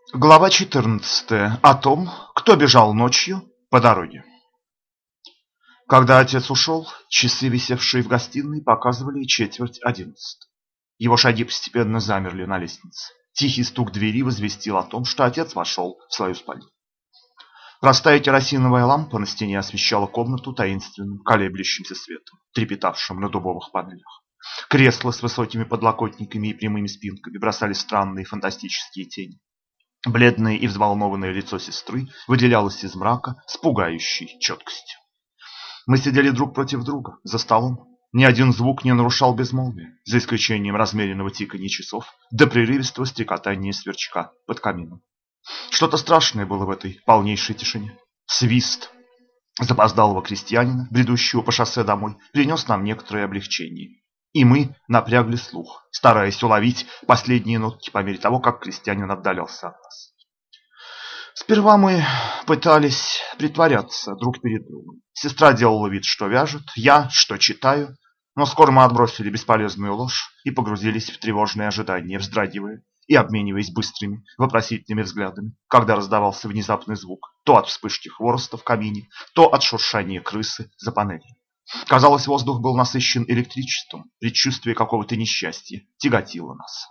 Глава 14. О том, кто бежал ночью по дороге. Когда отец ушел, часы, висевшие в гостиной, показывали 10:45. Его шаги постепенно замерли на лестнице. Тихий стук двери возвестил о том, что отец вошел в свою спальню. Простая керосиновая лампа на стене освещала комнату таинственным, колеблющимся светом, трепетавшим на дубовых панелях. Кресла с высокими подлокотниками и прямыми спинками бросали странные фантастические тени. Бледное и взволнованное лицо сестры выделялось из мрака с пугающей четкостью. Мы сидели друг против друга за столом. Ни один звук не нарушал безмолвия, за исключением размеренного тиканья часов до прерывистого стрекотания сверчка под камином. Что-то страшное было в этой полнейшей тишине. Свист запоздалого крестьянина, бредущего по шоссе домой, принес нам некоторое облегчение. И мы напрягли слух, стараясь уловить последние нотки по мере того, как крестьянин отдалялся от нас. Сперва мы пытались притворяться друг перед другом. Сестра делала вид, что вяжет, я, что читаю, но скоро мы отбросили бесполезную ложь и погрузились в тревожное ожидание, вздрагивая и обмениваясь быстрыми, вопросительными взглядами, когда раздавался внезапный звук, то от вспышки хвороста в камине, то от шуршания крысы за панелью. Казалось, воздух был насыщен электричеством, предчувствие какого-то несчастья тяготило нас.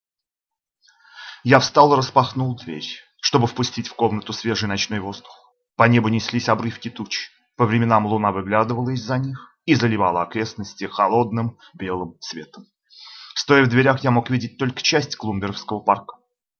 Я встал и распахнул дверь, чтобы впустить в комнату свежий ночной воздух. По небу неслись обрывки туч, по временам луна выглядывала из-за них и заливала окрестности холодным белым светом. Стоя в дверях, я мог видеть только часть Клумберовского парка.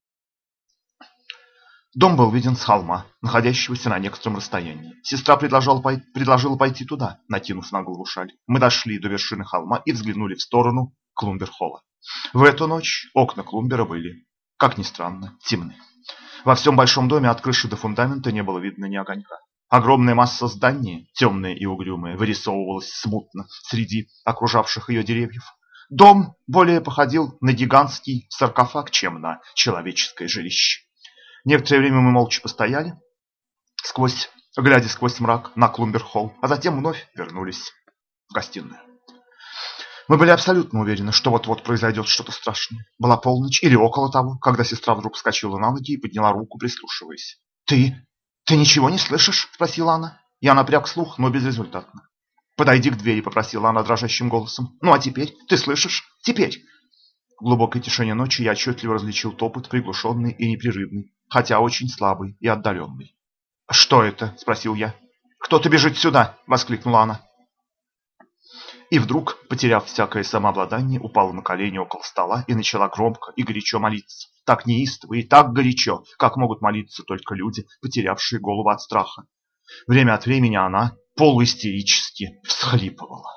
Дом был виден с холма, находящегося на некотором расстоянии. Сестра предложила пойти туда, накинув на голову шаль. Мы дошли до вершины холма и взглянули в сторону Клумбер-холла. В эту ночь окна Клумбера были, как ни странно, темны. Во всем большом доме от крыши до фундамента не было видно ни огонька. Огромная масса здания, темная и угрюмая, вырисовывалась смутно среди окружавших ее деревьев. Дом более походил на гигантский саркофаг, чем на человеческое жилище. Некоторое время мы молча постояли, глядя сквозь мрак на Клумбер-холл, а затем вновь вернулись в гостиную. Мы были абсолютно уверены, что вот-вот произойдет что-то страшное. Была полночь или около того, когда сестра вдруг вскочила на ноги и подняла руку, прислушиваясь. Ты ничего не слышишь?» – спросила она. Я напряг слух, но безрезультатно. «Подойди к двери», – попросила она дрожащим голосом. «Ну а теперь? Ты слышишь? Теперь?» В глубокой тишине ночи я отчетливо различил топот, приглушенный и непрерывный, хотя очень слабый и отдаленный. «Что это?» – спросил я. «Кто-то бежит сюда!» – воскликнула она. И вдруг, потеряв всякое самообладание, упала на колени около стола и начала громко и горячо молиться. Так неистово и так горячо, как могут молиться только люди, потерявшие голову от страха. Время от времени она полуистерически всхлипывала.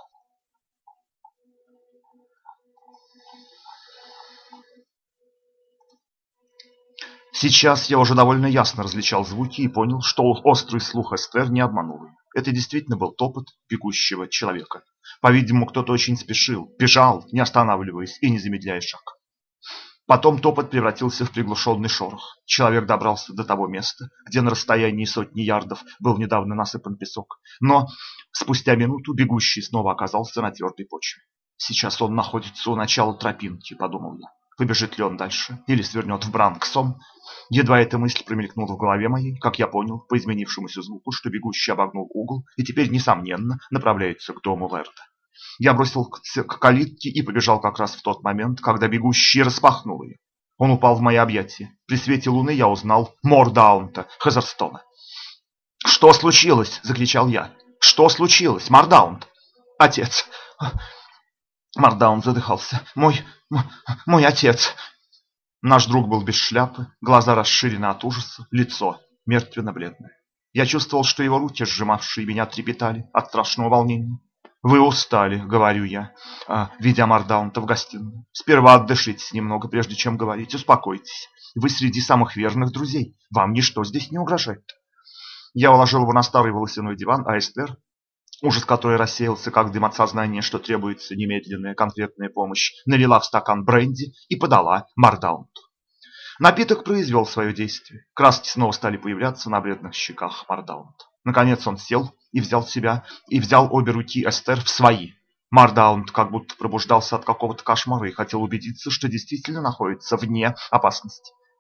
Сейчас я уже довольно ясно различал звуки и понял, что острый слух Эстер не обманул ее. Это действительно был топот бегущего человека. По-видимому, кто-то очень спешил, бежал, не останавливаясь и не замедляя шаг. Потом топот превратился в приглушенный шорох. Человек добрался до того места, где на расстоянии сотни ярдов был недавно насыпан песок. Но спустя минуту бегущий снова оказался на твердой почве. «Сейчас он находится у начала тропинки», — подумал я. Побежит ли он дальше или свернет в Бранксом? Едва эта мысль промелькнула в голове моей, как я понял по изменившемуся звуку, что бегущий обогнул угол и теперь, несомненно, направляется к дому Верда. Я бросился к калитке и побежал как раз в тот момент, когда бегущий распахнул ее. Он упал в мои объятия. При свете луны я узнал Мордаунта Хезерстона. «Что случилось?» – закричал я. «Что случилось, Мордаунт?» «Отец!» Мордаунт задыхался. Мой отец!» Наш друг был без шляпы, глаза расширены от ужаса, лицо мертвенно-бледное. Я чувствовал, что его руки, сжимавшие меня, трепетали от страшного волнения. «Вы устали», — говорю я, ведя Мордаунта в гостиную. «Сперва отдышитесь немного, прежде чем говорить. Успокойтесь. Вы среди самых верных друзей. Вам ничто здесь не угрожает». Я уложил его на старый волосяной диван, а Эстер, ужас которой рассеялся, как дым от сознания, что требуется немедленная конкретная помощь, налила в стакан бренди и подала Мордаунту. Напиток произвел свое действие. Краски снова стали появляться на бледных щеках Мордаунта. Наконец он сел и взял обе руки Эстер в свои. Мордаунт как будто пробуждался от какого-то кошмара и хотел убедиться, что действительно находится вне опасности.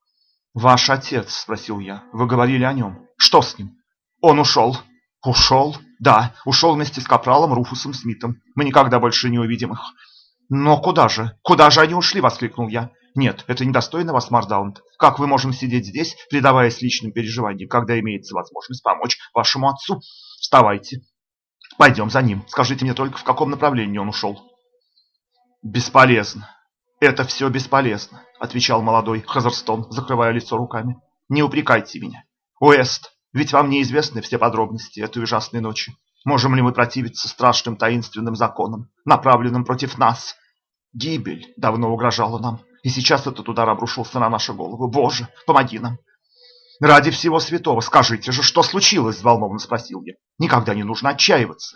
«Ваш отец?» – спросил я. «Вы говорили о нем. Что с ним?» «Он ушел». «Ушел?» «Да, ушел вместе с капралом Руфусом Смитом. Мы никогда больше не увидим их». «Но куда же? Куда же они ушли?» – воскликнул я. «Нет, это недостойно вас, Мардаунд. Как вы можем сидеть здесь, предаваясь личным переживаниям, когда имеется возможность помочь вашему отцу? Вставайте. Пойдем за ним. Скажите мне только, в каком направлении он ушел». «Бесполезно. Это все бесполезно», — отвечал молодой Хазерстон, закрывая лицо руками. «Не упрекайте меня. Уэст, ведь вам неизвестны все подробности этой ужасной ночи. Можем ли мы противиться страшным таинственным законам, направленным против нас? Гибель давно угрожала нам, и сейчас этот удар обрушился на наши головы. Боже, помоги нам!» «Ради всего святого, скажите же, что случилось?» – взволнованно спросил я. «Никогда не нужно отчаиваться».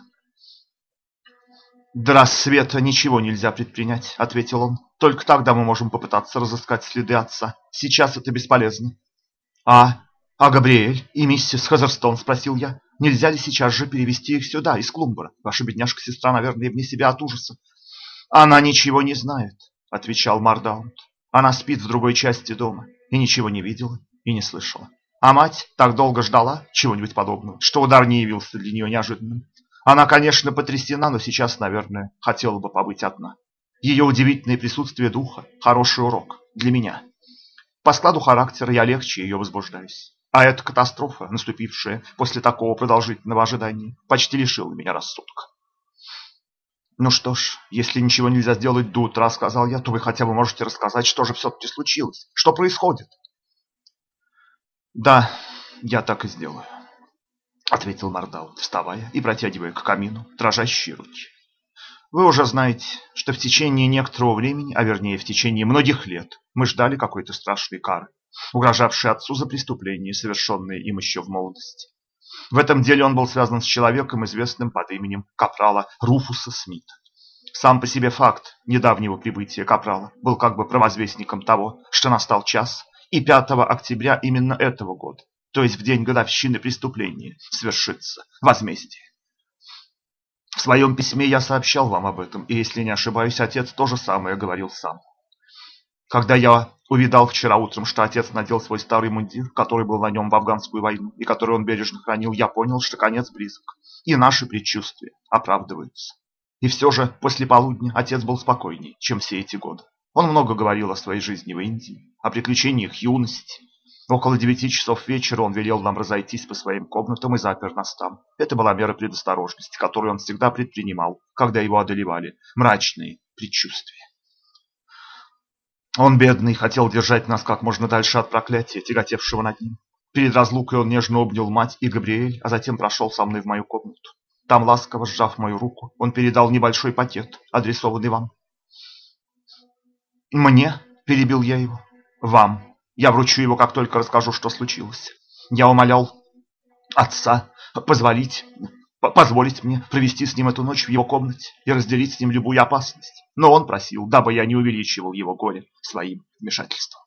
«До рассвета ничего нельзя предпринять», — ответил он. «Только тогда мы можем попытаться разыскать следы отца. Сейчас это бесполезно». «А Габриэль и миссис Хазерстон?» — спросил я. «Нельзя ли сейчас же перевести их сюда, из Клумбера? Ваша бедняжка-сестра, наверное, вне себя от ужаса». «Она ничего не знает», — отвечал Мардаунд. «Она спит в другой части дома и ничего не видела и не слышала. А мать так долго ждала чего-нибудь подобного, что удар не явился для нее неожиданным. Она, конечно, потрясена, но сейчас, наверное, хотела бы побыть одна. Ее удивительное присутствие духа – хороший урок для меня. По складу характера я легче ее возбуждаюсь. А эта катастрофа, наступившая после такого продолжительного ожидания, почти лишила меня рассудка». «Ну что ж, если ничего нельзя сделать до утра, — сказал я, — то вы хотя бы можете рассказать, что же все-таки случилось, что происходит». «Да, я так и сделаю», — ответил Мардаунд, вставая и протягивая к камину дрожащие руки. «Вы уже знаете, что в течение некоторого времени, а вернее в течение многих лет, мы ждали какой-то страшной кары, угрожавшей отцу за преступления, совершенные им еще в молодости. В этом деле он был связан с человеком, известным под именем капрала Руфуса Смита. Сам по себе факт недавнего прибытия капрала был как бы провозвестником того, что настал час, и 5 октября именно этого года, то есть в день годовщины преступления, свершится возмездие. В своем письме я сообщал вам об этом, и, если не ошибаюсь, отец то же самое говорил сам. Когда я увидал вчера утром, что отец надел свой старый мундир, который был на нем в афганскую войну, и который он бережно хранил, я понял, что конец близок, и наши предчувствия оправдываются. И все же после полудня отец был спокойней, чем все эти годы. Он много говорил о своей жизни в Индии, о приключениях юности. Около 9 часов вечера он велел нам разойтись по своим комнатам и запер нас там. Это была мера предосторожности, которую он всегда предпринимал, когда его одолевали мрачные предчувствия. Он, бедный, хотел держать нас как можно дальше от проклятия, тяготевшего над ним. Перед разлукой он нежно обнял мать и Габриэль, а затем прошел со мной в мою комнату. Там, ласково сжав мою руку, он передал небольшой пакет, адресованный вам. «Мне?» – перебил я его. «Вам. Я вручу его, как только расскажу, что случилось. Я умолял отца позволить мне провести с ним эту ночь в его комнате и разделить с ним любую опасность. Но он просил, дабы я не увеличивал его горе своим вмешательством».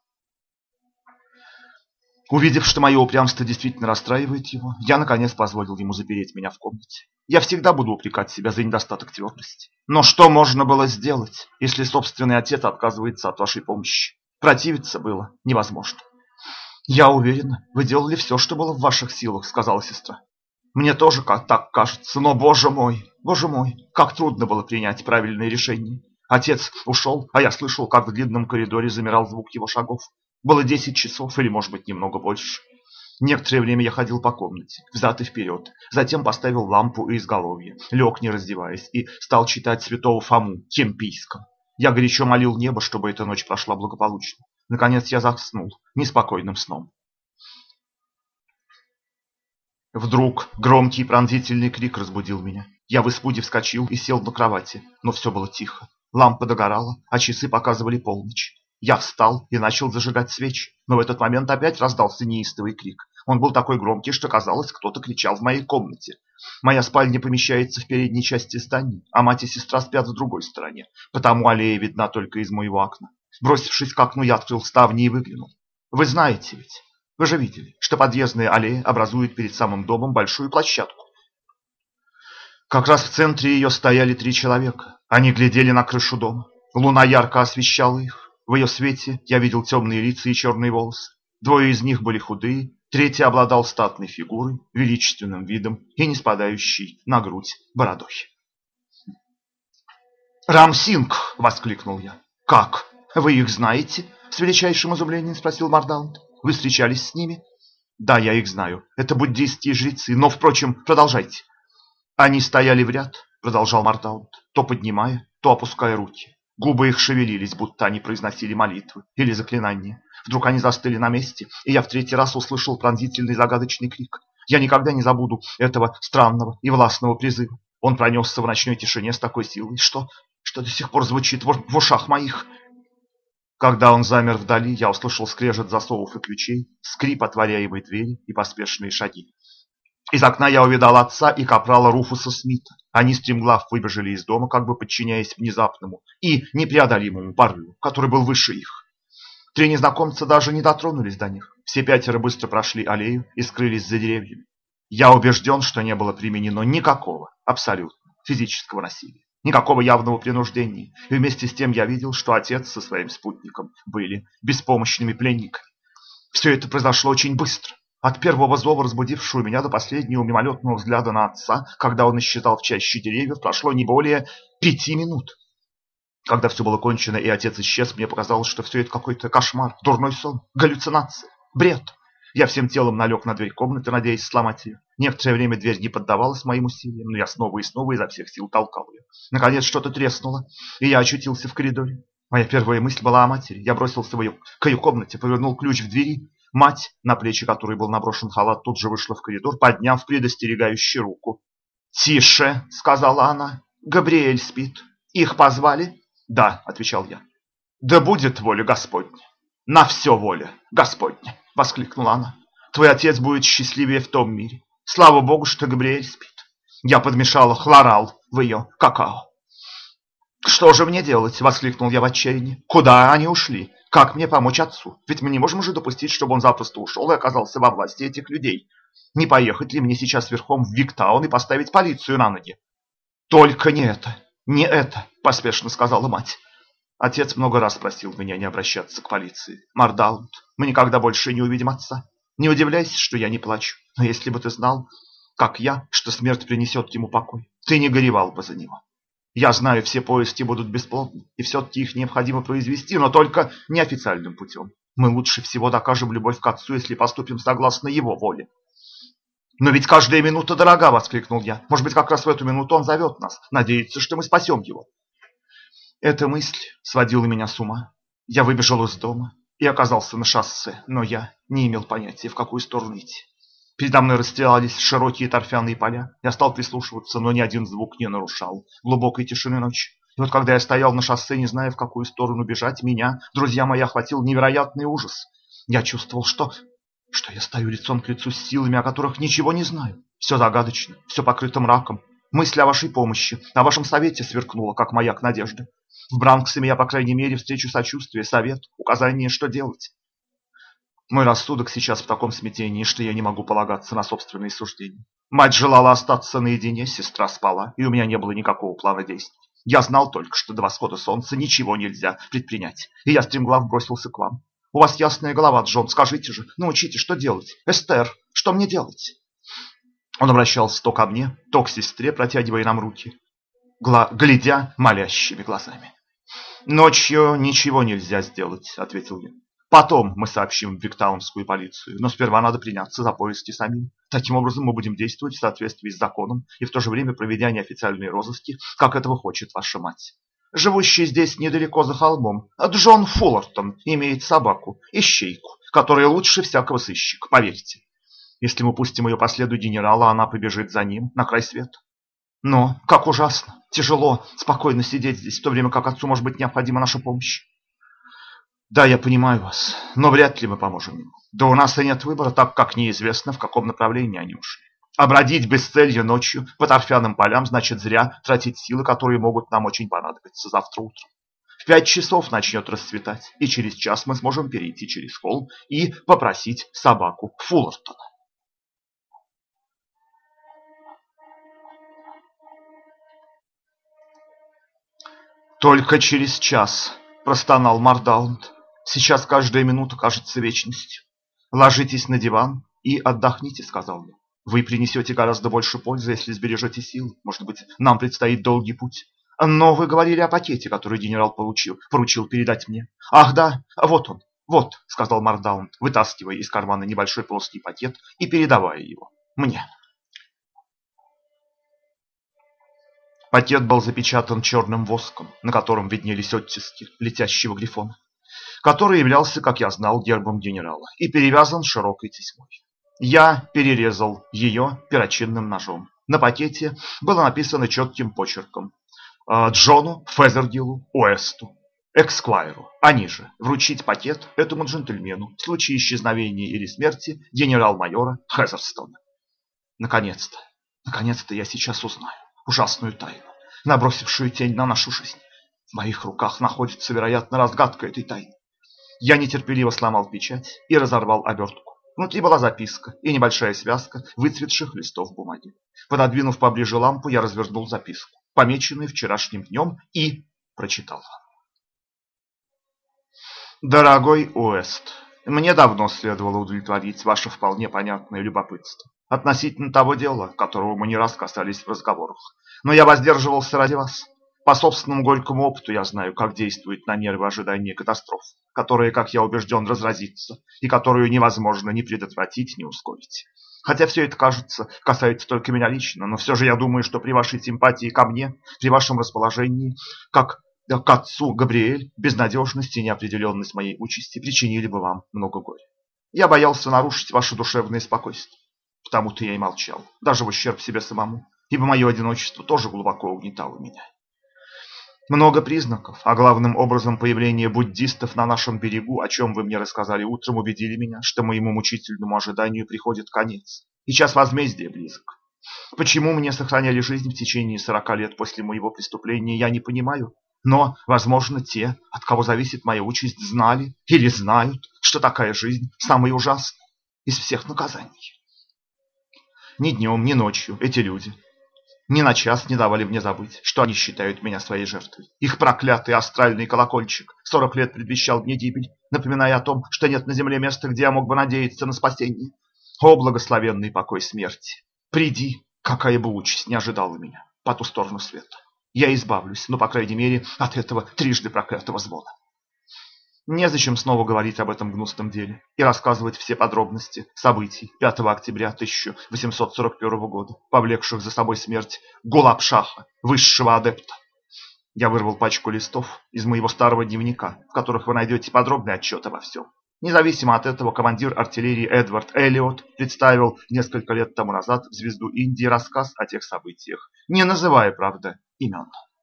Увидев, что мое упрямство действительно расстраивает его, я, наконец, позволил ему запереть меня в комнате. Я всегда буду упрекать себя за недостаток твердости. Но что можно было сделать, если собственный отец отказывается от вашей помощи? Противиться было невозможно. «Я уверена, вы делали все, что было в ваших силах», — сказала сестра. «Мне тоже так кажется, но, боже мой, как трудно было принять правильное решение. Отец ушел, а я слышал, как в длинном коридоре замирал звук его шагов. Было 10 часов или, может быть, немного больше. Некоторое время я ходил по комнате, взад и вперед, затем поставил лампу у изголовья, лег, не раздеваясь, и стал читать святого Фому Кемпийского. Я горячо молил небо, чтобы эта ночь прошла благополучно. Наконец я заснул неспокойным сном. Вдруг громкий пронзительный крик разбудил меня. Я в испуге вскочил и сел на кровати, но все было тихо. Лампа догорала, а часы показывали полночь. Я встал и начал зажигать свечи, но в этот момент опять раздался неистовый крик. Он был такой громкий, что казалось, кто-то кричал в моей комнате. Моя спальня помещается в передней части здания, а мать и сестра спят в другой стороне, потому аллея видна только из моего окна. Бросившись к окну, я открыл ставни и выглянул. Вы знаете ведь, вы же видели, что подъездная аллея образует перед самым домом большую площадку. Как раз в центре ее стояли 3 человека. Они глядели на крышу дома. Луна ярко освещала их. В ее свете я видел темные лица и черные волосы. Двое из них были худые, третий обладал статной фигурой, величественным видом и не спадающей на грудь бородой. «Рамсинг!» — воскликнул я. «Как? Вы их знаете?» — с величайшим изумлением спросил Мордаунд. «Вы встречались с ними?» «Да, я их знаю. Это буддийские жрецы. Но, впрочем, продолжайте». «Они стояли в ряд», — продолжал Мордаунд, то поднимая, то опуская руки. Губы их шевелились, будто они произносили молитвы или заклинания. Вдруг они застыли на месте, и я в третий раз услышал пронзительный загадочный крик. Я никогда не забуду этого странного и властного призыва. Он пронесся в ночной тишине с такой силой, что до сих пор звучит в ушах моих. Когда он замер вдали, я услышал скрежет засовов и ключей, скрип отворяемой двери и поспешные шаги. Из окна я увидал отца и капрала Руфуса Смита. Они стремглав выбежали из дома, как бы подчиняясь внезапному и непреодолимому порыву, который был выше их. Три незнакомца даже не дотронулись до них. Все пятеро быстро прошли аллею и скрылись за деревьями. Я убежден, что не было применено никакого, абсолютно, физического насилия. Никакого явного принуждения. И вместе с тем я видел, что отец со своим спутником были беспомощными пленниками. Все это произошло очень быстро. От первого зова, разбудившего меня, до последнего мимолетного взгляда на отца, когда он исчезал в чаще деревьев, прошло не более 5 минут. Когда все было кончено и отец исчез, мне показалось, что все это какой-то кошмар, дурной сон, галлюцинация, бред. Я всем телом налег на дверь комнаты, надеясь сломать ее. Некоторое время дверь не поддавалась моим усилиям, но я снова и снова изо всех сил толкал ее. Наконец что-то треснуло, и я очутился в коридоре. Моя первая мысль была о матери. Я бросился к ее комнате, повернул ключ в двери. Мать, на плечи которой был наброшен халат, тут же вышла в коридор, подняв предостерегающую руку. «Тише!» — сказала она. «Габриэль спит. Их позвали?» «Да», — отвечал я. «Да будет воля Господня! На все воля Господня!» — воскликнула она. «Твой отец будет счастливее в том мире. Слава Богу, что Габриэль спит. Я подмешала хлорал в ее какао». «Что же мне делать?» — воскликнул я в отчаянии. «Куда они ушли? Как мне помочь отцу? Ведь мы не можем же допустить, чтобы он запросто ушел и оказался во власти этих людей. Не поехать ли мне сейчас верхом в Виктаун и поставить полицию на ноги?» «Только не это, не это», — поспешно сказала мать. Отец много раз просил меня не обращаться к полиции. «Мордаунд, мы никогда больше не увидим отца. Не удивляйся, что я не плачу. Но если бы ты знал, как я, что смерть принесет ему покой, ты не горевал бы за него. Я знаю, все поиски будут бесплодны, и все-таки их необходимо произвести, но только неофициальным путем. Мы лучше всего докажем любовь к отцу, если поступим согласно его воле». «Но ведь каждая минута дорога!» — воскликнул я. «Может быть, как раз в эту минуту он зовет нас, надеется, что мы спасем его». Эта мысль сводила меня с ума. Я выбежал из дома и оказался на шоссе, но я не имел понятия, в какую сторону идти. Передо мной расстилались широкие торфяные поля. Я стал прислушиваться, но ни один звук не нарушал глубокой тишины ночи. И вот когда я стоял на шоссе, не зная, в какую сторону бежать, меня, друзья мои, охватил невероятный ужас. Я чувствовал, что я стою лицом к лицу с силами, о которых ничего не знаю. Все загадочно, все покрыто мраком. Мысль о вашей помощи, о вашем совете сверкнула, как маяк надежды. В Бранксе я, по крайней мере, встречу сочувствие, совет, указание, что делать. Мой рассудок сейчас в таком смятении, что я не могу полагаться на собственные суждения. Мать желала остаться наедине, сестра спала, и у меня не было никакого плана действий. Я знал только, что до восхода солнца ничего нельзя предпринять, и я стремглав бросился к вам. У вас ясная голова, Джон, скажите же, научите, что делать. Эстер, что мне делать? Он обращался то ко мне, то к сестре, протягивая нам руки, глядя молящими глазами. «Ночью ничего нельзя сделать», — ответил я. «Потом мы сообщим в Виктаунскую полицию, но сперва надо приняться за поиски самим. Таким образом мы будем действовать в соответствии с законом и в то же время проведя неофициальные розыски, как этого хочет ваша мать. Живущий здесь недалеко за холмом, Джон Фуллертон имеет собаку, ищейку, которая лучше всякого сыщика, поверьте. Если мы пустим ее по следу генерала, она побежит за ним на край света. Но как ужасно, тяжело спокойно сидеть здесь, в то время как отцу может быть необходима наша помощь. Да, я понимаю вас, но вряд ли мы поможем ему. Да у нас и нет выбора, так как неизвестно, в каком направлении они ушли. А бродить без цели ночью по торфяным полям значит зря тратить силы, которые могут нам очень понадобиться завтра утром. В 5 часов начнет расцветать, и через час мы сможем перейти через холм и попросить собаку Фуллертона. «Только через час», — простонал Мордаунд. «Сейчас каждая минута кажется вечностью. «Ложитесь на диван и отдохните», — сказал я. «Вы принесете гораздо больше пользы, если сбережете силы. Может быть, нам предстоит долгий путь. Но вы говорили о пакете, который генерал поручил передать мне». «Ах да, вот он, вот», — сказал Мордаунд, вытаскивая из кармана небольшой плоский пакет и передавая его мне. Пакет был запечатан черным воском, на котором виднелись оттиски летящего грифона, который являлся, как я знал, гербом генерала, и перевязан широкой тесьмой. Я перерезал ее перочинным ножом. На пакете было написано четким почерком: Джону Фезергиллу Уэсту, Эксквайру, а ниже: вручить пакет этому джентльмену в случае исчезновения или смерти генерал-майора Хезерстона. Наконец-то, наконец-то я сейчас узнаю ужасную тайну, набросившую тень на нашу жизнь. В моих руках находится, вероятно, разгадка этой тайны. Я нетерпеливо сломал печать и разорвал обертку. Внутри была записка и небольшая связка выцветших листов бумаги. Пододвинув поближе лампу, я развернул записку, помеченную вчерашним днем, и прочитал. «Дорогой Уэст, мне давно следовало удовлетворить ваше вполне понятное любопытство относительно того дела, которого мы не раз касались в разговорах. Но я воздерживался ради вас. По собственному горькому опыту я знаю, как действует на нервы ожидание катастроф, которая, как я убежден, разразится, и которую невозможно ни предотвратить, ни ускорить. Хотя все это, кажется, касается только меня лично, но все же я думаю, что при вашей симпатии ко мне, при вашем расположении, как к отцу Габриэль, безнадежность и неопределенность моей участи причинили бы вам много горя. Я боялся нарушить ваше душевное спокойствие. Потому-то я и молчал, даже в ущерб себе самому, ибо мое одиночество тоже глубоко угнетало меня. Много признаков, а главным образом появление буддистов на нашем берегу, о чем вы мне рассказали утром, убедили меня, что моему мучительному ожиданию приходит конец, и час возмездия близок. Почему мне сохраняли жизнь в течение 40 лет после моего преступления, я не понимаю, но, возможно, те, от кого зависит моя участь, знали или знают, что такая жизнь самая ужасная из всех наказаний. Ни днем, ни ночью эти люди ни на час не давали мне забыть, что они считают меня своей жертвой. Их проклятый астральный колокольчик 40 лет предвещал мне гибель, напоминая о том, что нет на земле места, где я мог бы надеяться на спасение. О, благословенный покой смерти! Приди, какая бы участь не ожидала меня по ту сторону света. Я избавлюсь, но, по крайней мере, от этого трижды проклятого звона. Незачем снова говорить об этом гнусном деле и рассказывать все подробности событий 5 октября 1841 года, повлекших за собой смерть Гулабшаха, высшего адепта. Я вырвал пачку листов из моего старого дневника, в которых вы найдете подробный отчет обо всем. Независимо от этого, командир артиллерии Эдвард Эллиот представил несколько лет тому назад в «Звезду Индии» рассказ о тех событиях, не называя, правда, имен.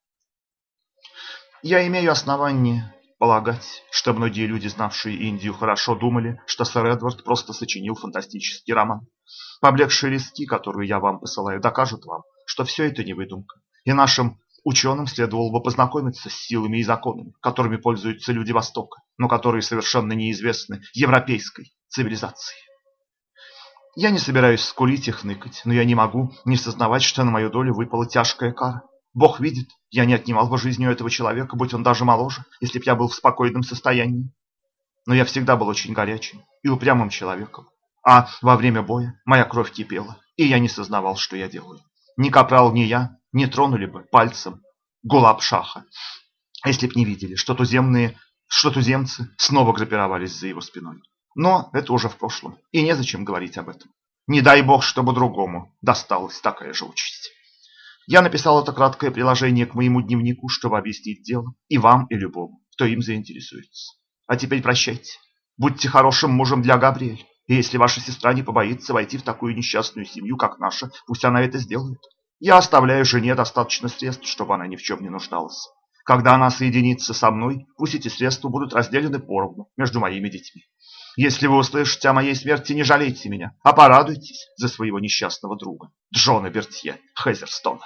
Я имею основание полагать, что многие люди, знавшие Индию хорошо, думали, что сэр Эдвард просто сочинил фантастический роман. Поблекшие листки, которые я вам посылаю, докажут вам, что все это не выдумка, и нашим ученым следовало бы познакомиться с силами и законами, которыми пользуются люди Востока, но которые совершенно неизвестны европейской цивилизации. Я не собираюсь скулить и хныкать, но я не могу не сознавать, что на мою долю выпала тяжкая кара. Бог видит, я не отнимал бы жизнь у этого человека, будь он даже моложе, если б я был в спокойном состоянии. Но я всегда был очень горячим и упрямым человеком, а во время боя моя кровь кипела, и я не сознавал, что я делаю. Ни капрал, ни я не тронули бы пальцем Гулабшаха, если б не видели, что туземцы снова группировались за его спиной. Но это уже в прошлом, и незачем говорить об этом. Не дай бог, чтобы другому досталась такая же участь. Я написал это краткое приложение к моему дневнику, чтобы объяснить дело и вам, и любому, кто им заинтересуется. А теперь прощайте. Будьте хорошим мужем для Габриэль. И если ваша сестра не побоится войти в такую несчастную семью, как наша, пусть она это сделает. Я оставляю жене достаточно средств, чтобы она ни в чем не нуждалась. Когда она соединится со мной, пусть эти средства будут разделены поровну между моими детьми. Если вы услышите о моей смерти, не жалейте меня, а порадуйтесь за своего несчастного друга, Джона Бертье Хезерстона.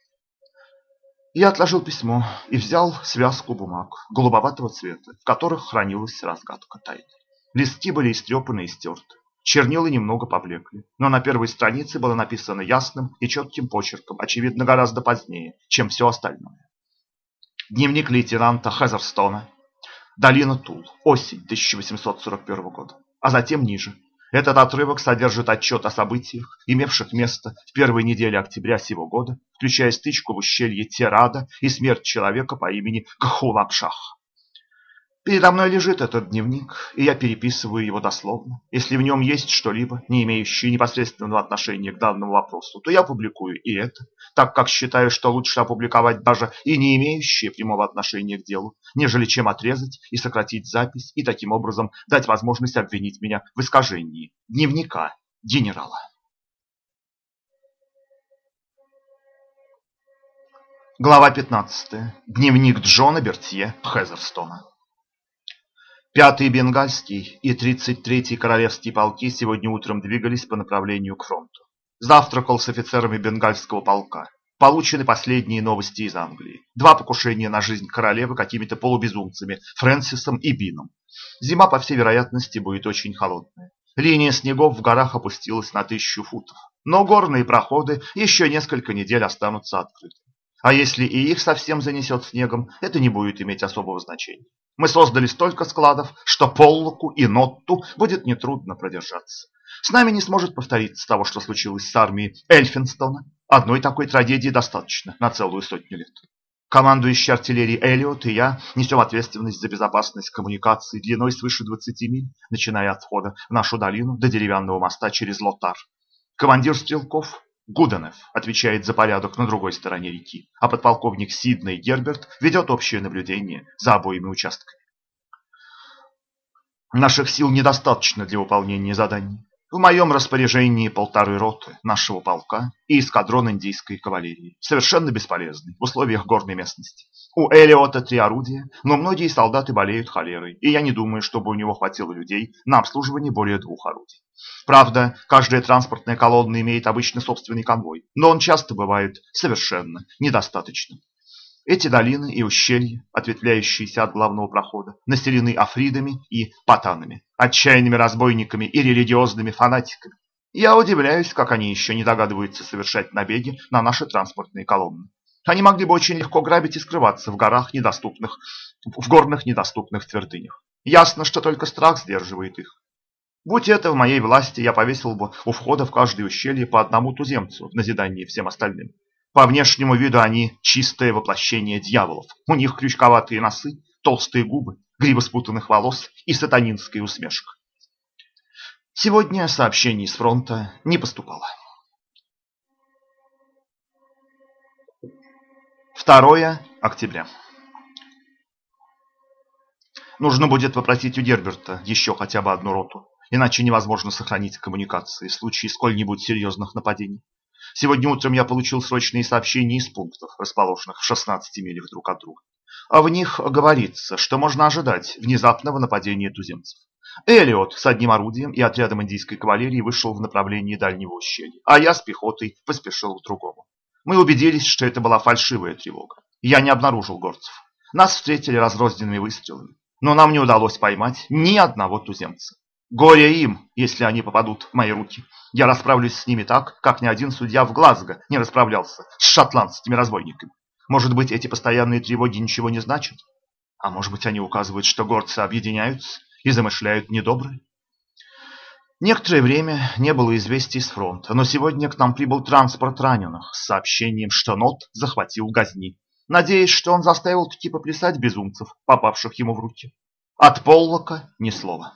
Я отложил письмо и взял связку бумаг голубоватого цвета, в которых хранилась разгадка тайны. Листки были истрепаны и стерты. Чернила немного поблекли, но на первой странице было написано ясным и четким почерком, очевидно, гораздо позднее, чем все остальное. Дневник лейтенанта Хезерстона. Долина Тул. Осень 1841 года. А затем ниже. Этот отрывок содержит отчет о событиях, имевших место в первой неделе октября сего года, включая стычку в ущелье Терада и смерть человека по имени Гхулапшах. Передо мной лежит этот дневник, и я переписываю его дословно. Если в нем есть что-либо, не имеющее непосредственного отношения к данному вопросу, то я публикую и это, так как считаю, что лучше опубликовать даже и не имеющее прямого отношения к делу, нежели чем отрезать и сократить запись, и таким образом дать возможность обвинить меня в искажении дневника генерала. Глава 15. Дневник Джона Бертье Хезерстона. 5-й Бенгальский и 33-й Королевские полки сегодня утром двигались по направлению к фронту. Завтракал с офицерами Бенгальского полка. Получены последние новости из Англии. 2 покушения на жизнь королевы какими-то полубезумцами Фрэнсисом и Бином. Зима, по всей вероятности, будет очень холодная. Линия снегов в горах опустилась на 1000 футов. Но горные проходы еще несколько недель останутся открыты. А если и их совсем занесет снегом, это не будет иметь особого значения. Мы создали столько складов, что Поллоку и Нотту будет нетрудно продержаться. С нами не сможет повториться того, что случилось с армией Эльфинстона. Одной такой трагедии достаточно на целую 100 лет. Командующий артиллерией Эллиот и я несем ответственность за безопасность коммуникаций длиной свыше 20 миль, начиная от входа в нашу долину до деревянного моста через Лотар. Командир стрелков Гуденев отвечает за порядок на другой стороне реки, а подполковник Сидней Герберт ведет общее наблюдение за обоими участками. Наших сил недостаточно для выполнения заданий. В моем распоряжении 1,5 роты нашего полка и эскадрон индийской кавалерии, совершенно бесполезный в условиях горной местности. У Эллиота 3 орудия, но многие солдаты болеют холерой, и я не думаю, чтобы у него хватило людей на обслуживание более 2 орудий. Правда, каждая транспортная колонна имеет обычно собственный конвой, но он часто бывает совершенно недостаточным. Эти долины и ущелья, ответвляющиеся от главного прохода, населены афридами и патанами, отчаянными разбойниками и религиозными фанатиками. Я удивляюсь, как они еще не догадываются совершать набеги на наши транспортные колонны. Они могли бы очень легко грабить и скрываться в горных недоступных твердынях. Ясно, что только страх сдерживает их. Будь это в моей власти, я повесил бы у входа в каждое ущелье по 1 туземцу в назидание всем остальным. По внешнему виду они чистое воплощение дьяволов. У них крючковатые носы, толстые губы, грива спутанных волос и сатанинская усмешка. Сегодня сообщений с фронта не поступало. 2 октября. Нужно будет попросить у Герберта еще хотя бы 1 роту, иначе невозможно сохранить коммуникации в случае сколь-нибудь серьезных нападений. Сегодня утром я получил срочные сообщения из пунктов, расположенных в 16 милях друг от друга. А в них говорится, что можно ожидать внезапного нападения туземцев. Эллиот с 1 орудием и отрядом индийской кавалерии вышел в направлении дальнего ущелья, а я с пехотой поспешил к другому. Мы убедились, что это была фальшивая тревога. Я не обнаружил горцев. Нас встретили разрозненными выстрелами, но нам не удалось поймать ни одного туземца. Горе им, если они попадут в мои руки. Я расправлюсь с ними так, как ни один судья в Глазго не расправлялся с шотландскими разбойниками. Может быть, эти постоянные тревоги ничего не значат? А может быть, они указывают, что горцы объединяются и замышляют недоброе? Некоторое время не было известий с фронта, но сегодня к нам прибыл транспорт раненых с сообщением, что Нот захватил Газни, надеясь, что он заставил-таки поплясать безумцев, попавших ему в руки. От Поллока ни слова.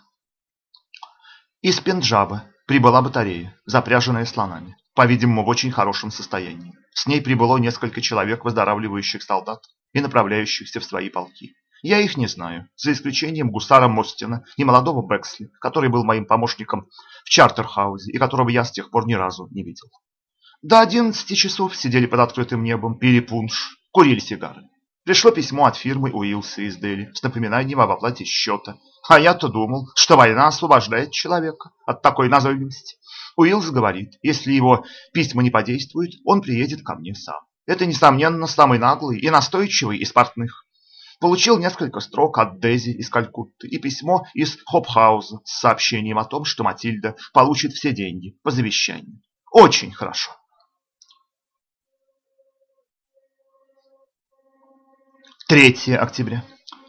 Из Пенджаба прибыла батарея, запряженная слонами, по-видимому, в очень хорошем состоянии. С ней прибыло несколько человек, выздоравливающих солдат и направляющихся в свои полки. Я их не знаю, за исключением гусара Мостина и молодого Бексли, который был моим помощником в Чартерхаузе и которого я с тех пор ни разу не видел. До 11 часов сидели под открытым небом, пили пунш, курили сигары. Пришло письмо от фирмы Уилса из Дели с напоминанием об оплате счета. А я-то думал, что война освобождает человека от такой назойливости. Уилс говорит, если его письма не подействуют, он приедет ко мне сам. Это, несомненно, самый наглый и настойчивый из портных. Получил несколько строк от Дези из Калькутты и письмо из Хопхауза с сообщением о том, что Матильда получит все деньги по завещанию. Очень хорошо. 3 октября.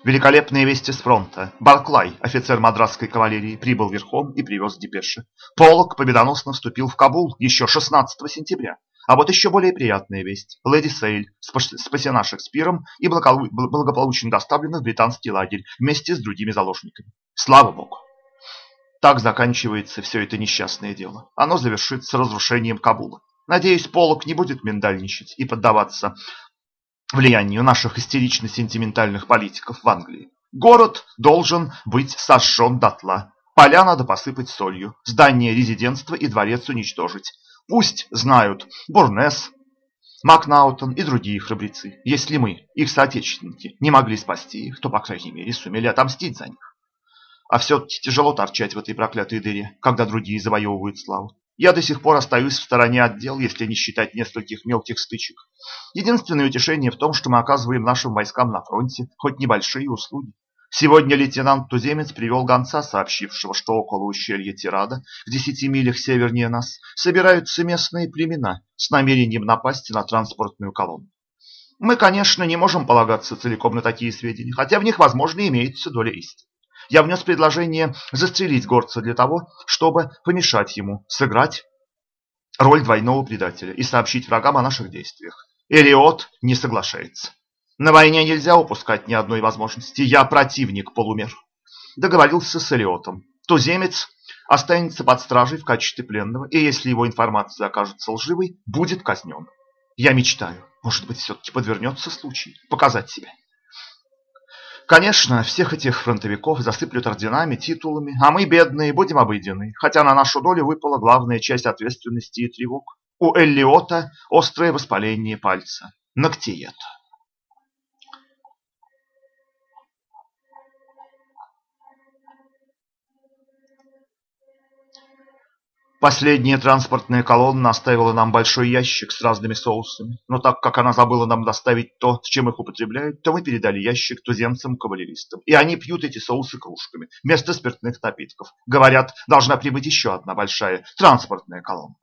Великолепные вести с фронта. Барклай, офицер мадрасской кавалерии, прибыл верхом и привез депеши. Поллок победоносно вступил в Кабул еще 16 сентября. А вот еще более приятная весть. Леди Сейль спасена Шекспиром и благополучно доставлена в британский лагерь вместе с другими заложниками. Слава Богу! Так заканчивается все это несчастное дело. Оно завершится разрушением Кабула. Надеюсь, Поллок не будет миндальничать и поддаваться влиянию наших истерично-сентиментальных политиков в Англии. Город должен быть сожжен дотла. Поля надо посыпать солью, здание резидентства и дворец уничтожить. Пусть знают Бурнес, Макнаутон и другие храбрецы. Если мы, их соотечественники, не могли спасти их, то, по крайней мере, сумели отомстить за них. А все-таки тяжело торчать в этой проклятой дыре, когда другие завоевывают славу. Я до сих пор остаюсь в стороне от дел, если не считать нескольких мелких стычек. Единственное утешение в том, что мы оказываем нашим войскам на фронте хоть небольшие услуги. Сегодня лейтенант Туземец привел гонца, сообщившего, что около ущелья Тирада, в 10 милях севернее нас, собираются местные племена с намерением напасть на транспортную колонну. Мы, конечно, не можем полагаться целиком на такие сведения, хотя в них, возможно, имеется доля истины. Я внес предложение застрелить горца для того, чтобы помешать ему сыграть роль двойного предателя и сообщить врагам о наших действиях. Элиот не соглашается. На войне нельзя упускать ни одной возможности. Я противник полумер. Договорился с Элиотом. Туземец останется под стражей в качестве пленного, и если его информация окажется лживой, будет казнен. Я мечтаю, может быть, все-таки подвернется случай показать себя. Конечно, всех этих фронтовиков засыплют орденами, титулами, а мы, бедные, будем обыдены, хотя на нашу долю выпала главная часть ответственности и тревог. У Эллиота острое воспаление пальца, ногтеет. Последняя транспортная колонна оставила нам большой ящик с разными соусами, но так как она забыла нам доставить то, с чем их употребляют, то мы передали ящик туземцам-кавалеристам, и они пьют эти соусы кружками вместо спиртных напитков. Говорят, должна прибыть еще одна большая транспортная колонна.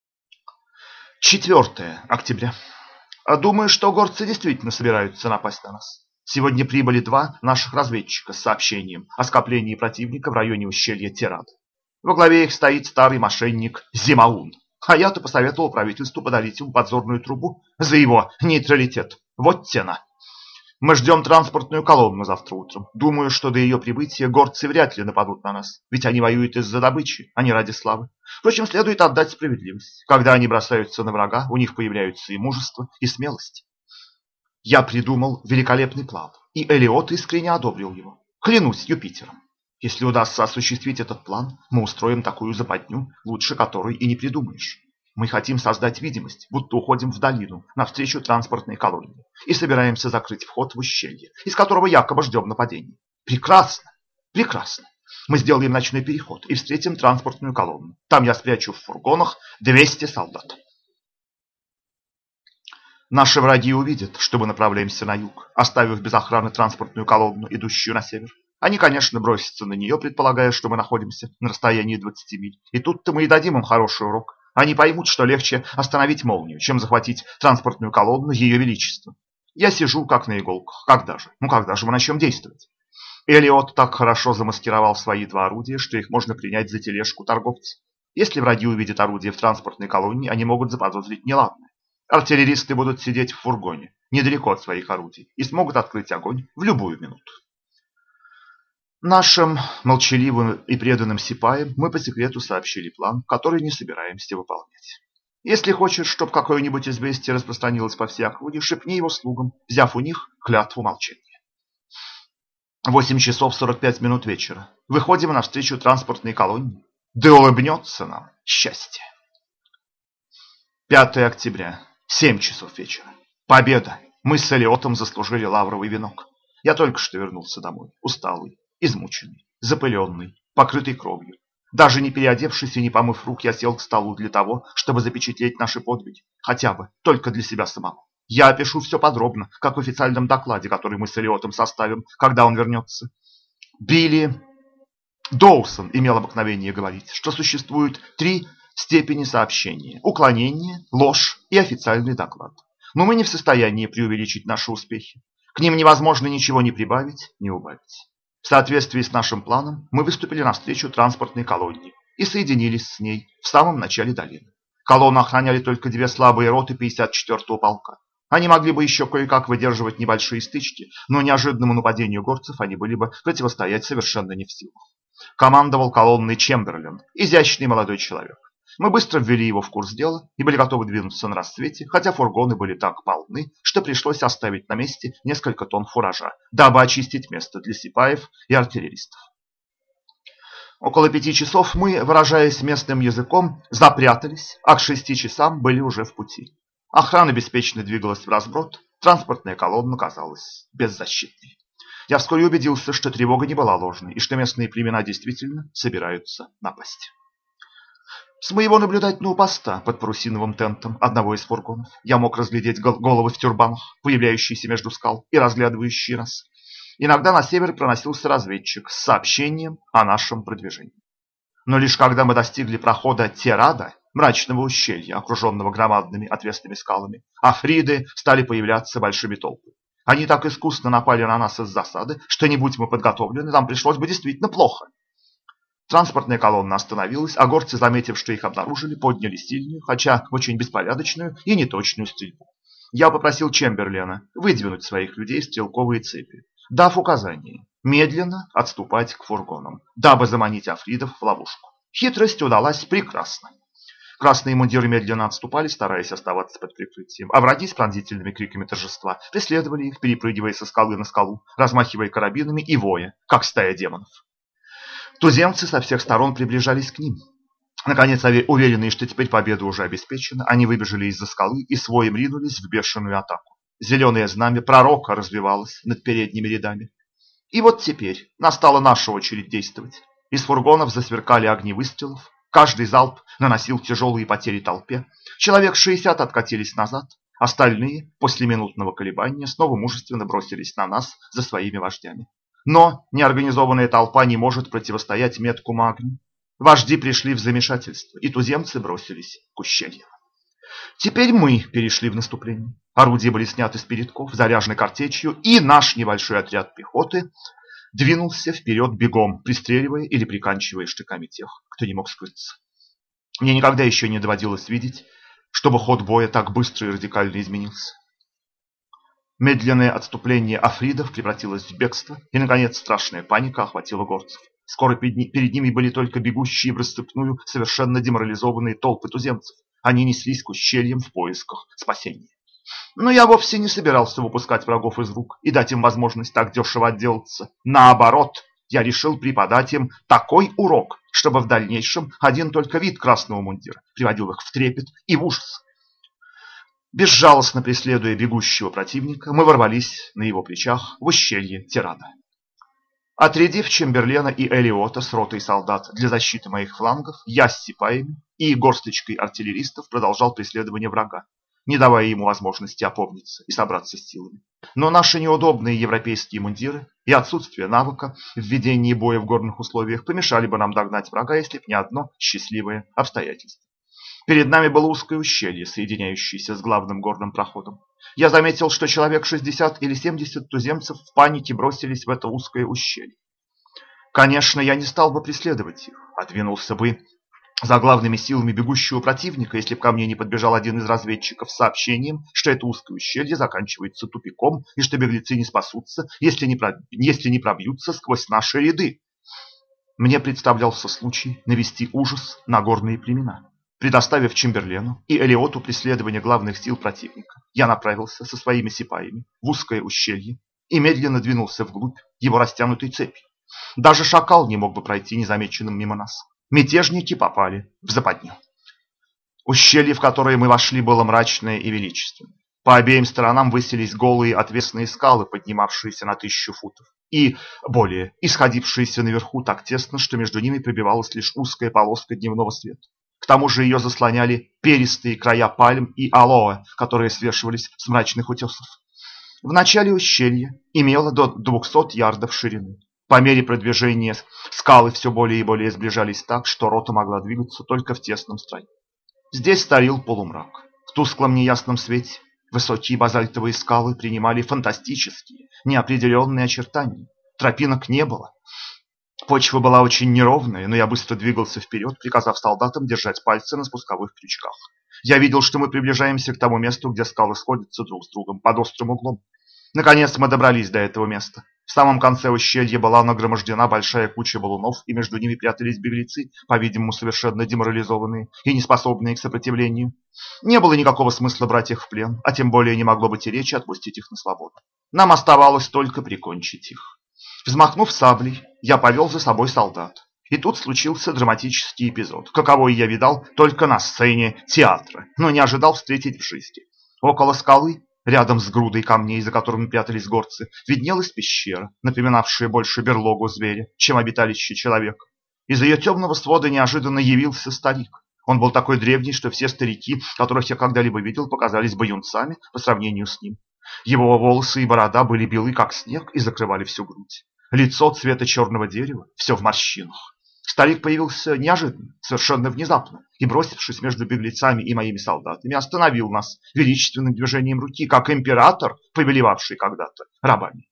4 октября. Думаю, что горцы действительно собираются напасть на нас. Сегодня прибыли 2 наших разведчика с сообщением о скоплении противника в районе ущелья Тирад. Во главе их стоит старый мошенник Зимаун. А я-то посоветовал правительству подарить ему подзорную трубу за его нейтралитет. Вот тена. Мы ждем транспортную колонну завтра утром. Думаю, что до ее прибытия горцы вряд ли нападут на нас. Ведь они воюют из-за добычи, а не ради славы. Впрочем, следует отдать справедливость. Когда они бросаются на врага, у них появляются и мужество, и смелость. Я придумал великолепный план, и Элиот искренне одобрил его. Клянусь Юпитером. Если удастся осуществить этот план, мы устроим такую западню, лучше которой и не придумаешь. Мы хотим создать видимость, будто уходим в долину, навстречу транспортной колонии, и собираемся закрыть вход в ущелье, из которого якобы ждем нападения. Прекрасно! Прекрасно! Мы сделаем ночной переход и встретим транспортную колонну. Там я спрячу в фургонах 200 солдат. Наши враги увидят, что мы направляемся на юг, оставив без охраны транспортную колонну, идущую на север. Они, конечно, бросятся на нее, предполагая, что мы находимся на расстоянии 20 миль. И тут-то мы и дадим им хороший урок. Они поймут, что легче остановить молнию, чем захватить транспортную колонну Ее Величества. Я сижу как на иголках. Когда же? Когда же мы начнем действовать? Элиот так хорошо замаскировал свои 2 орудия, что их можно принять за тележку торговца. Если враги увидят орудие в транспортной колонне, они могут заподозрить неладное. Артиллеристы будут сидеть в фургоне, недалеко от своих орудий, и смогут открыть огонь в любую минуту. Нашим молчаливым и преданным сипаям мы по секрету сообщили план, который не собираемся выполнять. Если хочешь, чтобы какое-нибудь известие распространилось по всей округе, шепни его слугам, взяв у них клятву молчания. 8 часов 45 минут вечера. Выходим навстречу транспортной колонне. Да улыбнется нам счастье. 5 октября. 7 часов вечера. Победа! Мы с Элиотом заслужили лавровый венок. Я только что вернулся домой, усталый, измученный, запыленный, покрытый кровью. Даже не переодевшись и не помыв рук, я сел к столу для того, чтобы запечатлеть наши подвиги, хотя бы только для себя самого. Я опишу все подробно, как в официальном докладе, который мы с Элиотом составим, когда он вернется. Билли Доусон имел обыкновение говорить, что существует 3 степени сообщения: уклонение, ложь и официальный доклад. Но мы не в состоянии преувеличить наши успехи. К ним невозможно ничего не прибавить, не убавить. В соответствии с нашим планом мы выступили навстречу транспортной колонне и соединились с ней в самом начале долины. Колонну охраняли только две слабые роты 54-го полка. Они могли бы еще кое-как выдерживать небольшие стычки, но неожиданному нападению горцев они были бы противостоять совершенно не в силах. Командовал колонной Чемберлен, изящный молодой человек. Мы быстро ввели его в курс дела и были готовы двинуться на рассвете, хотя фургоны были так полны, что пришлось оставить на месте несколько тонн фуража, дабы очистить место для сипаев и артиллеристов. Около 5 часов мы, выражаясь местным языком, запрятались, а к 6 часам были уже в пути. Охрана беспечно двигалась в разброд, транспортная колонна казалась беззащитной. Я вскоре убедился, что тревога не была ложной и что местные племена действительно собираются напасть. С моего наблюдательного поста под парусиновым тентом одного из фургонов я мог разглядеть головы в тюрбанах, появляющиеся между скал и разглядывающие нас. Иногда на север проносился разведчик с сообщением о нашем продвижении. Но лишь когда мы достигли прохода Терада, мрачного ущелья, окруженного громадными отвесными скалами, африды стали появляться большими толпами. Они так искусно напали на нас из засады, что не будь мы подготовлены, нам пришлось бы действительно плохо. Транспортная колонна остановилась, а горцы, заметив, что их обнаружили, подняли сильную, хотя очень беспорядочную и неточную стрельбу. Я попросил Чемберлена выдвинуть своих людей в стрелковые цепи, дав указание медленно отступать к фургонам, дабы заманить афридов в ловушку. Хитрость удалась прекрасно. Красные мундиры медленно отступали, стараясь оставаться под прикрытием, а враги с пронзительными криками торжества преследовали их, перепрыгивая со скалы на скалу, размахивая карабинами и воя, как стая демонов. Туземцы со всех сторон приближались к ним. Наконец, уверенные, что теперь победа уже обеспечена, они выбежали из-за скалы и с воем ринулись в бешеную атаку. Зеленое знамя пророка развивалось над передними рядами. И вот теперь настала наша очередь действовать. Из фургонов засверкали огни выстрелов. Каждый залп наносил тяжелые потери толпе. Человек 60 откатились назад. Остальные, после минутного колебания, снова мужественно бросились на нас за своими вождями. Но неорганизованная толпа не может противостоять меткому огню. Вожди пришли в замешательство, и туземцы бросились к ущелью. Теперь мы перешли в наступление. Орудия были сняты с передков, заряжены картечью, и наш небольшой отряд пехоты двинулся вперед бегом, пристреливая или приканчивая штыками тех, кто не мог скрыться. Мне никогда еще не доводилось видеть, чтобы ход боя так быстро и радикально изменился. Медленное отступление афридов превратилось в бегство, и, наконец, страшная паника охватила горцев. Скоро перед ними были только бегущие в расцепную, совершенно деморализованные толпы туземцев. Они неслись к ущельям в поисках спасения. Но я вовсе не собирался выпускать врагов из рук и дать им возможность так дешево отделаться. Наоборот, я решил преподать им такой урок, чтобы в дальнейшем один только вид красного мундира приводил их в трепет и в ужас. Безжалостно преследуя бегущего противника, мы ворвались на его плечах в ущелье Терада. Отрядив Чемберлена и Элиота с ротой солдат для защиты моих флангов, я с сипаями и горсточкой артиллеристов продолжал преследование врага, не давая ему возможности опомниться и собраться с силами. Но наши неудобные европейские мундиры и отсутствие навыка в ведении боя в горных условиях помешали бы нам догнать врага, если б не одно счастливое обстоятельство. Перед нами было узкое ущелье, соединяющееся с главным горным проходом. Я заметил, что человек 60 или 70 туземцев в панике бросились в это узкое ущелье. Конечно, я не стал бы преследовать их, а двинулся бы за главными силами бегущего противника, если бы ко мне не подбежал один из разведчиков с сообщением, что это узкое ущелье заканчивается тупиком и что беглецы не спасутся, если не пробьются сквозь наши ряды. Мне представлялся случай навести ужас на горные племена. Предоставив Чемберлену и Элиоту преследование главных сил противника, я направился со своими сипаями в узкое ущелье и медленно двинулся вглубь его растянутой цепи. Даже шакал не мог бы пройти незамеченным мимо нас. Мятежники попали в западню. Ущелье, в которое мы вошли, было мрачное и величественное. По обеим сторонам высились голые отвесные скалы, поднимавшиеся на 1000 футов, и более, исходившиеся наверху так тесно, что между ними пробивалась лишь узкая полоска дневного света. К тому же ее заслоняли перистые края пальм и алоэ, которые свешивались с мрачных утесов. В начале ущелья имело до 200 ярдов ширины. По мере продвижения скалы все более и более сближались так, что рота могла двигаться только в тесном строю. Здесь царил полумрак. В тусклом неясном свете Высокие базальтовые скалы принимали фантастические, неопределенные очертания. Тропинок не было. Почва была очень неровная, но я быстро двигался вперед, приказав солдатам держать пальцы на спусковых крючках. Я видел, что мы приближаемся к тому месту, где скалы сходятся друг с другом под острым углом. Наконец мы добрались до этого места. В самом конце ущелья была нагромождена большая куча валунов, и между ними прятались беглецы, по-видимому, совершенно деморализованные и неспособные к сопротивлению. Не было никакого смысла брать их в плен, а тем более не могло быть и речи отпустить их на свободу. Нам оставалось только прикончить их. Взмахнув саблей, я повел за собой солдат. И тут случился драматический эпизод, каковой я видал только на сцене театра, но не ожидал встретить в жизни. Около скалы, рядом с грудой камней, за которыми прятались горцы, виднелась пещера, напоминавшая больше берлогу зверя, чем обиталище человека. Из ее темного свода неожиданно явился старик. Он был такой древний, что все старики, которых я когда-либо видел, показались бы юнцами по сравнению с ним. Его волосы и борода были белы, как снег, и закрывали всю грудь. Лицо цвета черного дерева, все в морщинах. Старик появился неожиданно, совершенно внезапно, и, бросившись между беглецами и моими солдатами, остановил нас величественным движением руки, как император, повелевавший когда-то рабами.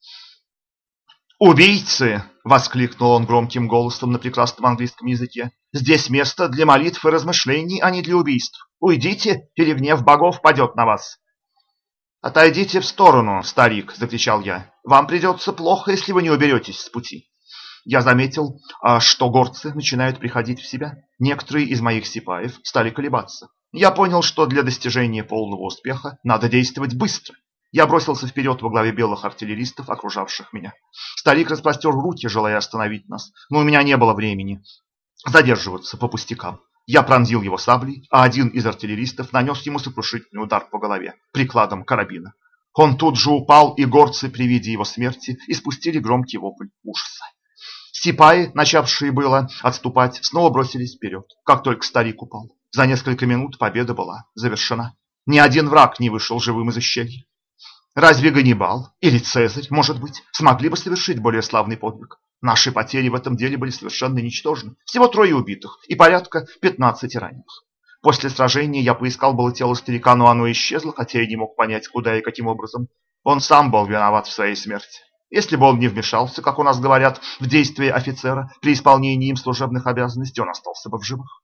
«Убийцы!» — воскликнул он громким голосом на прекрасном английском языке. «Здесь место для молитв и размышлений, а не для убийств. Уйдите, или гнев богов падет на вас». «Отойдите в сторону, старик!» — закричал я. «Вам придется плохо, если вы не уберетесь с пути». Я заметил, что горцы начинают приходить в себя. Некоторые из моих сипаев стали колебаться. Я понял, что для достижения полного успеха надо действовать быстро. Я бросился вперед во главе белых артиллеристов, окружавших меня. Старик распростер руки, желая остановить нас, но у меня не было времени задерживаться по пустякам. Я пронзил его саблей, а один из артиллеристов нанес ему сокрушительный удар по голове прикладом карабина. Он тут же упал, и горцы при виде его смерти испустили громкий вопль ужаса. Сипаи, начавшие было отступать, снова бросились вперед, как только старик упал. За несколько минут победа была завершена. Ни один враг не вышел живым из ущелья. Разве Ганнибал или Цезарь, может быть, смогли бы совершить более славный подвиг? Наши потери в этом деле были совершенно ничтожны. Всего 3 убитых и порядка 15 раненых. После сражения я поискал было тело старика, но оно исчезло, хотя я не мог понять, куда и каким образом. Он сам был виноват в своей смерти. Если бы он не вмешался, как у нас говорят, в действия офицера при исполнении им служебных обязанностей, он остался бы в живых.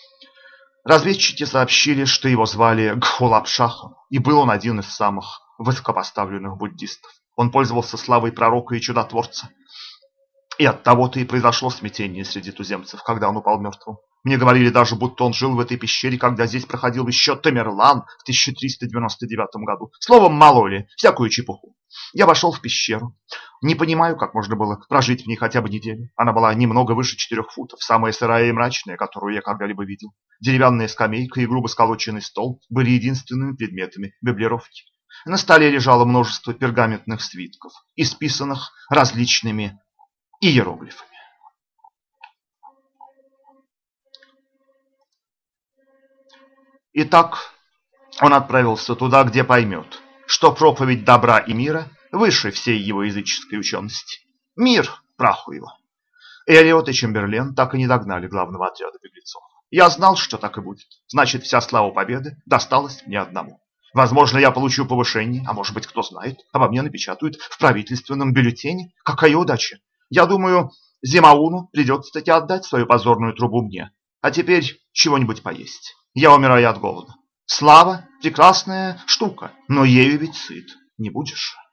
Разведчики сообщили, что его звали Гхулапшахом, и был он один из самых высокопоставленных буддистов. Он пользовался славой пророка и чудотворца. И от того-то и произошло смятение среди туземцев, когда он упал мертвым. Мне говорили даже, будто он жил в этой пещере, когда здесь проходил еще Тамерлан в 1399 году. Словом, мололи, всякую чепуху. Я вошел в пещеру. Не понимаю, как можно было прожить в ней хотя бы неделю. Она была немного выше 4 футов, самая сырая и мрачная, которую я когда-либо видел. Деревянная скамейка и грубо сколоченный стол были единственными предметами меблировки. На столе лежало множество пергаментных свитков, исписанных различными иероглифами. Итак, он отправился туда, где поймет, что проповедь добра и мира выше всей его языческой учености. Мир праху его. Элиот и Чемберлен так и не догнали главного отряда беглецов. Я знал, что так и будет. Значит, вся слава победы досталась мне одному. Возможно, я получу повышение, а может быть, кто знает, обо мне напечатают в правительственном бюллетене. Какая удача! Я думаю, Зимауну придется таки отдать свою позорную трубу мне. А теперь чего-нибудь поесть. Я умираю от голода. Слава – прекрасная штука, но ею ведь сыт не будешь.